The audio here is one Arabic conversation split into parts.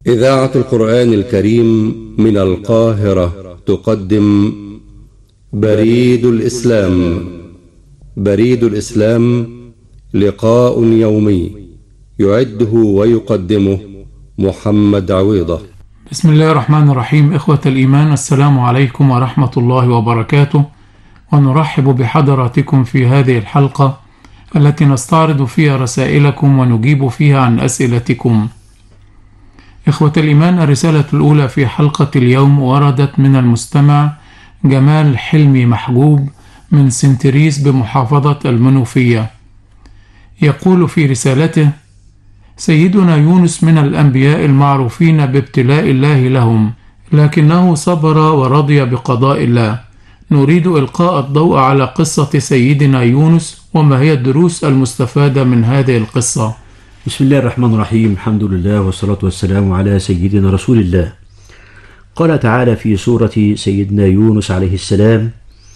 إذاعة القرآن الكريم من القاهرة تقدم بريد الإسلام. بريد الإسلام لقاء يومي يعده ويقدمه محمد عويضة. بسم الله الرحمن الرحيم. إخوة الإيمان، السلام عليكم ورحمة الله وبركاته، ونرحب بحضراتكم في هذه الحلقة التي نستعرض فيها رسائلكم ونجيب فيها عن أسئلتكم. إخوة الإيمان، الرسالة الأولى في حلقة اليوم وردت من المستمع جمال حلمي محجوب من سنتريس بمحافظة المنوفية. يقول في رسالته: سيدنا يونس من الأنبياء المعروفين بابتلاء الله لهم، لكنه صبر ورضي بقضاء الله. نريد إلقاء الضوء على قصة سيدنا يونس وما هي الدروس المستفادة من هذه القصة. بسم الله الرحمن الرحيم. الحمد لله والصلاة والسلام على سيدنا رسول الله. قال تعالى في سورة سيدنا يونس عليه السلام: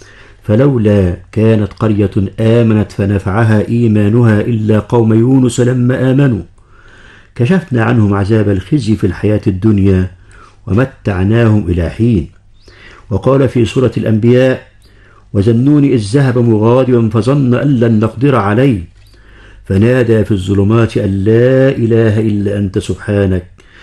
فلولا كانت قرية آمنت فنفعها إيمانها إلا قوم يونس لما آمنوا كشفنا عنهم عذاب الخزي في الحياة الدنيا ومتعناهم إلى حين. وقال في سورة الأنبياء: وذنون إذ ذهب مغاضبا فظن أن لن نقدر عليه فنادى في الظلمات أن لا إله إلا أنت سبحانك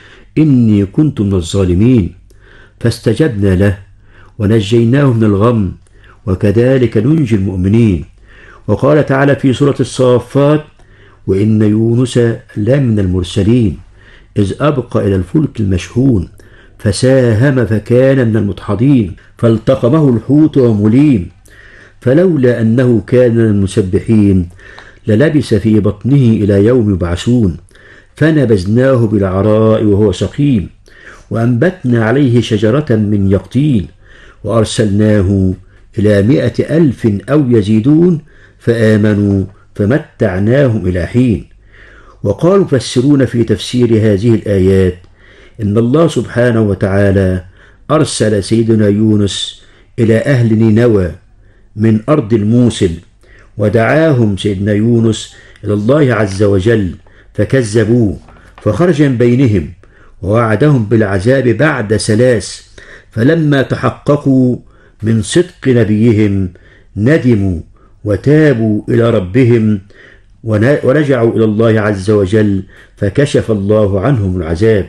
إني كنت من الظالمين فاستجبنا له ونجيناه من الغم وكذلك ننجي المؤمنين. وقال تعالى في سورة الصافات: وإن يونس لمن المرسلين إذ أبقى إلى الفلك المشحون فساهم فكان من المدحضين فالتقمه الحوت وهو مليم فلولا أنه كان من المسبحين للبث في بطنه إلى يوم يبعثون فنبذناه بالعراء وهو سقيم وأنبتنا عليه شجرة من يقطين وأرسلناه إلى 100,000 أو يزيدون فآمنوا فمتعناهم إلى حين. وقالوا مفسرون في تفسير هذه الآيات إن الله سبحانه وتعالى أرسل سيدنا يونس إلى أهل نينوى من أرض الموصل ودعاهم سيدنا يونس إلى الله عز وجل فكذبوه فخرج من بينهم ووعدهم بالعذاب بعد 3 فلما تحققوا من صدق نبيهم ندموا وتابوا إلى ربهم ورجعوا إلى الله عز وجل فكشف الله عنهم العذاب.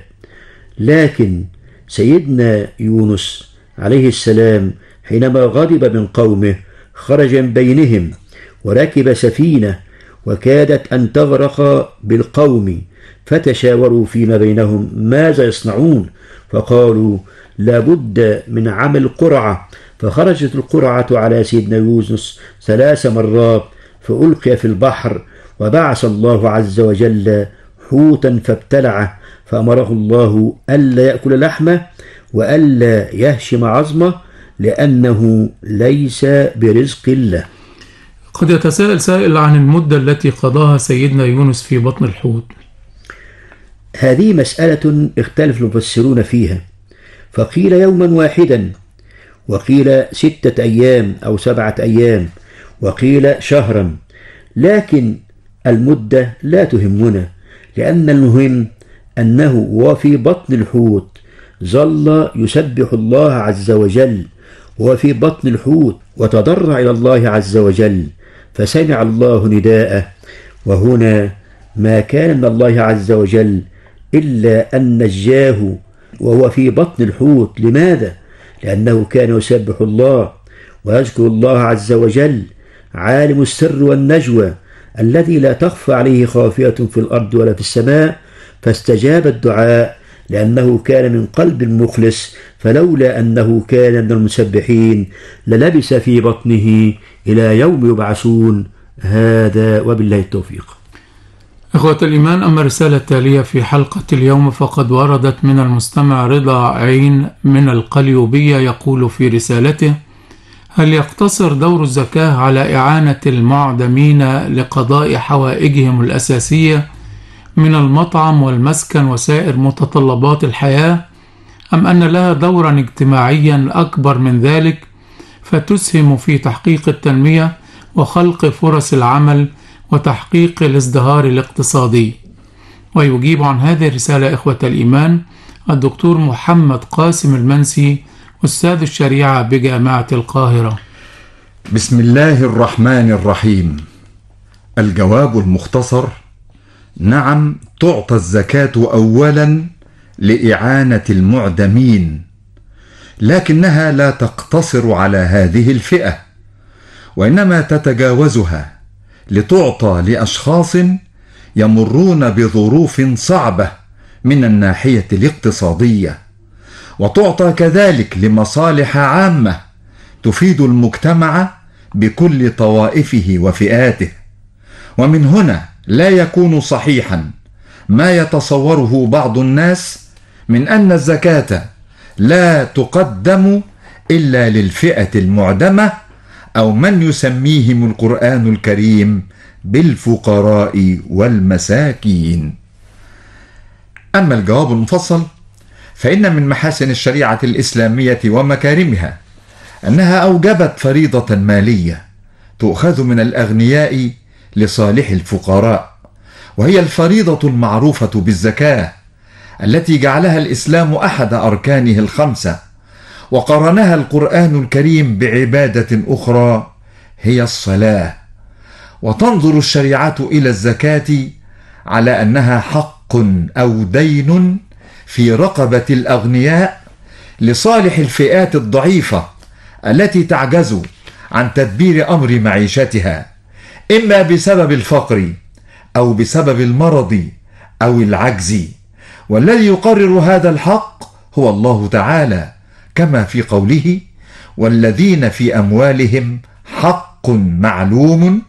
لكن سيدنا يونس عليه السلام حينما غضب من قومه خرج من بينهم وركب سفينة وكادت أن تغرق بالقوم فتشاوروا فيما بينهم ماذا يصنعون فقالوا لابد من عمل قرعة فخرجت القرعة على سيدنا يونس 3 مرات فألقي في البحر وبعث الله عز وجل حوتا فابتلعه فأمره الله ألا يأكل لحمه وألا يهشم عظمه لأنه ليس برزق الله. قد يتساءل سائل عن المدة التي قضاها سيدنا يونس في بطن الحوت. هذه مسألة اختلف المفسرون فيها، فقيل يوما واحدا وقيل 6 أيام أو 7 أيام وقيل شهرا، لكن المدة لا تهمنا، لأن المهم أنه وفي بطن الحوت ظل يسبح الله عز وجل وفي بطن الحوت وتضرع إلى الله عز وجل فسمع الله نداءه. وهنا ما كان من الله عز وجل إلا أن نجاه وهو في بطن الحوت. لماذا؟ لأنه كان يسبح الله ويذكر الله عز وجل عالم السر والنجوى الذي لا تخفى عليه خافية في الأرض ولا في السماء، فاستجاب الدعاء لأنه كان من قلب مخلص، فلولا أنه كان من المسبحين للبث في بطنه إلى يوم يبعثون. هذا وبالله التوفيق. إخوة الإيمان، أما الرسالة التالية في حلقة اليوم فقد وردت من المستمع رضا عين من القليوبية. يقول في رسالته: هل يقتصر دور الزكاة على إعانة المعدمين لقضاء حوائجهم الأساسية من المطعم والمسكن وسائر متطلبات الحياة، أم أن لها دورا اجتماعيا أكبر من ذلك فتسهم في تحقيق التنمية وخلق فرص العمل وتحقيق الازدهار الاقتصادي؟ ويجيب عن هذه الرسالة إخوة الإيمان الدكتور محمد قاسم المنسي، أستاذ الشريعة بجامعة القاهرة. بسم الله الرحمن الرحيم. الجواب المختصر: نعم، تعطى الزكاة أولا لإعانة المعدمين، لكنها لا تقتصر على هذه الفئة، وإنما تتجاوزها لتعطى لأشخاص يمرون بظروف صعبة من الناحية الاقتصادية، وتعطى كذلك لمصالح عامة تفيد المجتمع بكل طوائفه وفئاته. ومن هنا لا يكون صحيحا ما يتصوره بعض الناس من أن الزكاة لا تقدم إلا للفئة المعدمة أو من يسميهم القرآن الكريم بالفقراء والمساكين. أما الجواب المفصل فإن من محاسن الشريعة الإسلامية ومكارمها أنها أوجبت فريضة مالية تؤخذ من الأغنياء لصالح الفقراء، وهي الفريضة المعروفة بالزكاة التي جعلها الإسلام أحد أركانه الخمسة، وقرنها القرآن الكريم بعبادة أخرى هي الصلاة. وتنظر الشريعة إلى الزكاة على أنها حق أو دين في رقبة الأغنياء لصالح الفئات الضعيفة التي تعجز عن تدبير أمر معيشتها، إما بسبب الفقر أو بسبب المرض أو العجز. والذي يقرر هذا الحق هو الله تعالى، كما في قوله: والذين في أموالهم حق معلوم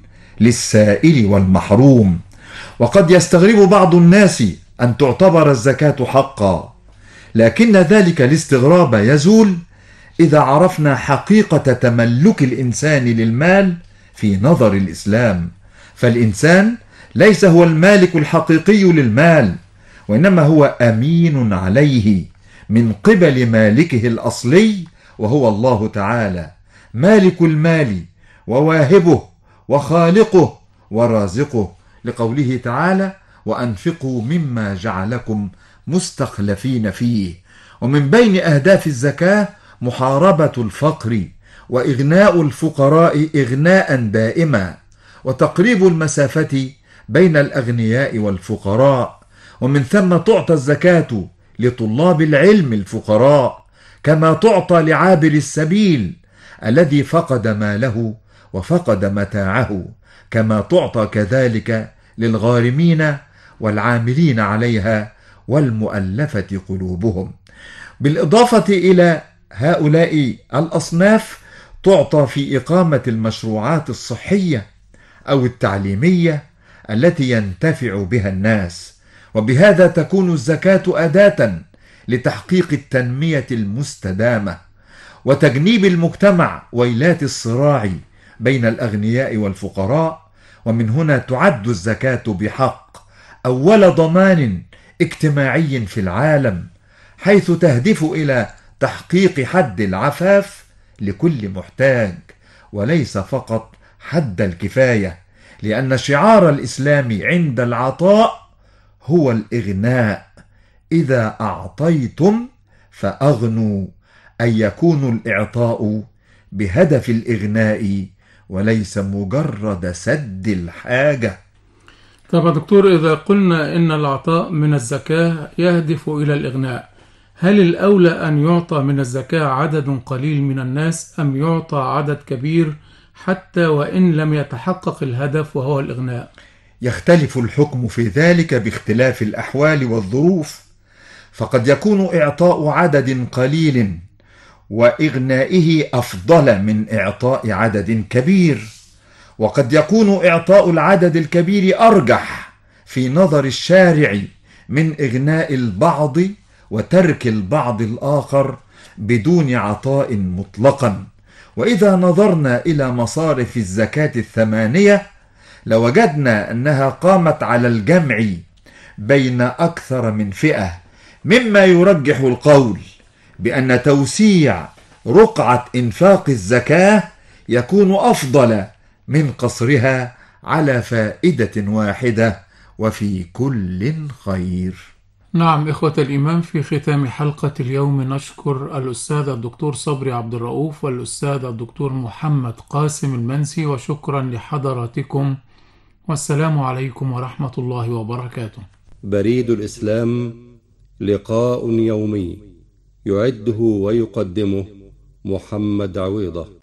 للسائل والمحروم. وقد يستغرب بعض الناس أن تعتبر الزكاة حقا، لكن ذلك الاستغراب يزول إذا عرفنا حقيقة تملك الإنسان للمال في نظر الإسلام. فالإنسان ليس هو المالك الحقيقي للمال، وإنما هو أمين عليه من قبل مالكه الأصلي وهو الله تعالى، مالك المال وواهبه وخالقه ورازقه، لقوله تعالى: وأنفقوا مما جعلكم مستخلفين فيه. ومن بين أهداف الزكاة محاربة الفقر وإغناء الفقراء إغناء دائما، وتقريب المسافة بين الأغنياء والفقراء. ومن ثم تعطى الزكاة لطلاب العلم الفقراء، كما تعطى لعابر السبيل الذي فقد ماله وفقد متاعه، كما تعطى كذلك للغارمين والعاملين عليها والمؤلفة قلوبهم. بالإضافة إلى هؤلاء الأصناف تعطى في إقامة المشروعات الصحية أو التعليمية التي ينتفع بها الناس، وبهذا تكون الزكاة أداة لتحقيق التنمية المستدامة وتجنيب المجتمع ويلات الصراع بين الأغنياء والفقراء. ومن هنا تعد الزكاة بحق أول ضمان اجتماعي في العالم، حيث تهدف إلى تحقيق حد العفاف لكل محتاج، وليس فقط حد الكفاية، لأن شعار الإسلام عند العطاء هو الإغناء: إذا أعطيتم فأغنوا، أي يكون الإعطاء بهدف الإغناء وليس مجرد سد الحاجة. طب يا دكتور، إذا قلنا إن العطاء من الزكاة يهدف إلى الإغناء، هل الأولى أن يعطى من الزكاة عدد قليل من الناس أم يعطى عدد كبير حتى وإن لم يتحقق الهدف وهو الإغناء؟ يختلف الحكم في ذلك باختلاف الأحوال والظروف، فقد يكون إعطاء عدد قليل وإغنائه أفضل من إعطاء عدد كبير، وقد يكون إعطاء العدد الكبير أرجح في نظر الشارع من إغناء البعض وترك البعض الآخر بدون عطاء مطلقا. وإذا نظرنا إلى مصارف الزكاة الثمانية لوجدنا أنها قامت على الجمع بين أكثر من فئة، مما يرجح القول بأن توسيع رقعة إنفاق الزكاة يكون أفضل من قصرها على فائدة واحدة، وفي كل خير. نعم إخوة الإيمان، في ختام حلقة اليوم نشكر الأستاذ الدكتور صبري عبد الرؤوف والأستاذ الدكتور محمد قاسم المنسي، وشكرا لحضراتكم، والسلام عليكم ورحمة الله وبركاته. بريد الإسلام، لقاء يومي يعده ويقدمه محمد عويضة.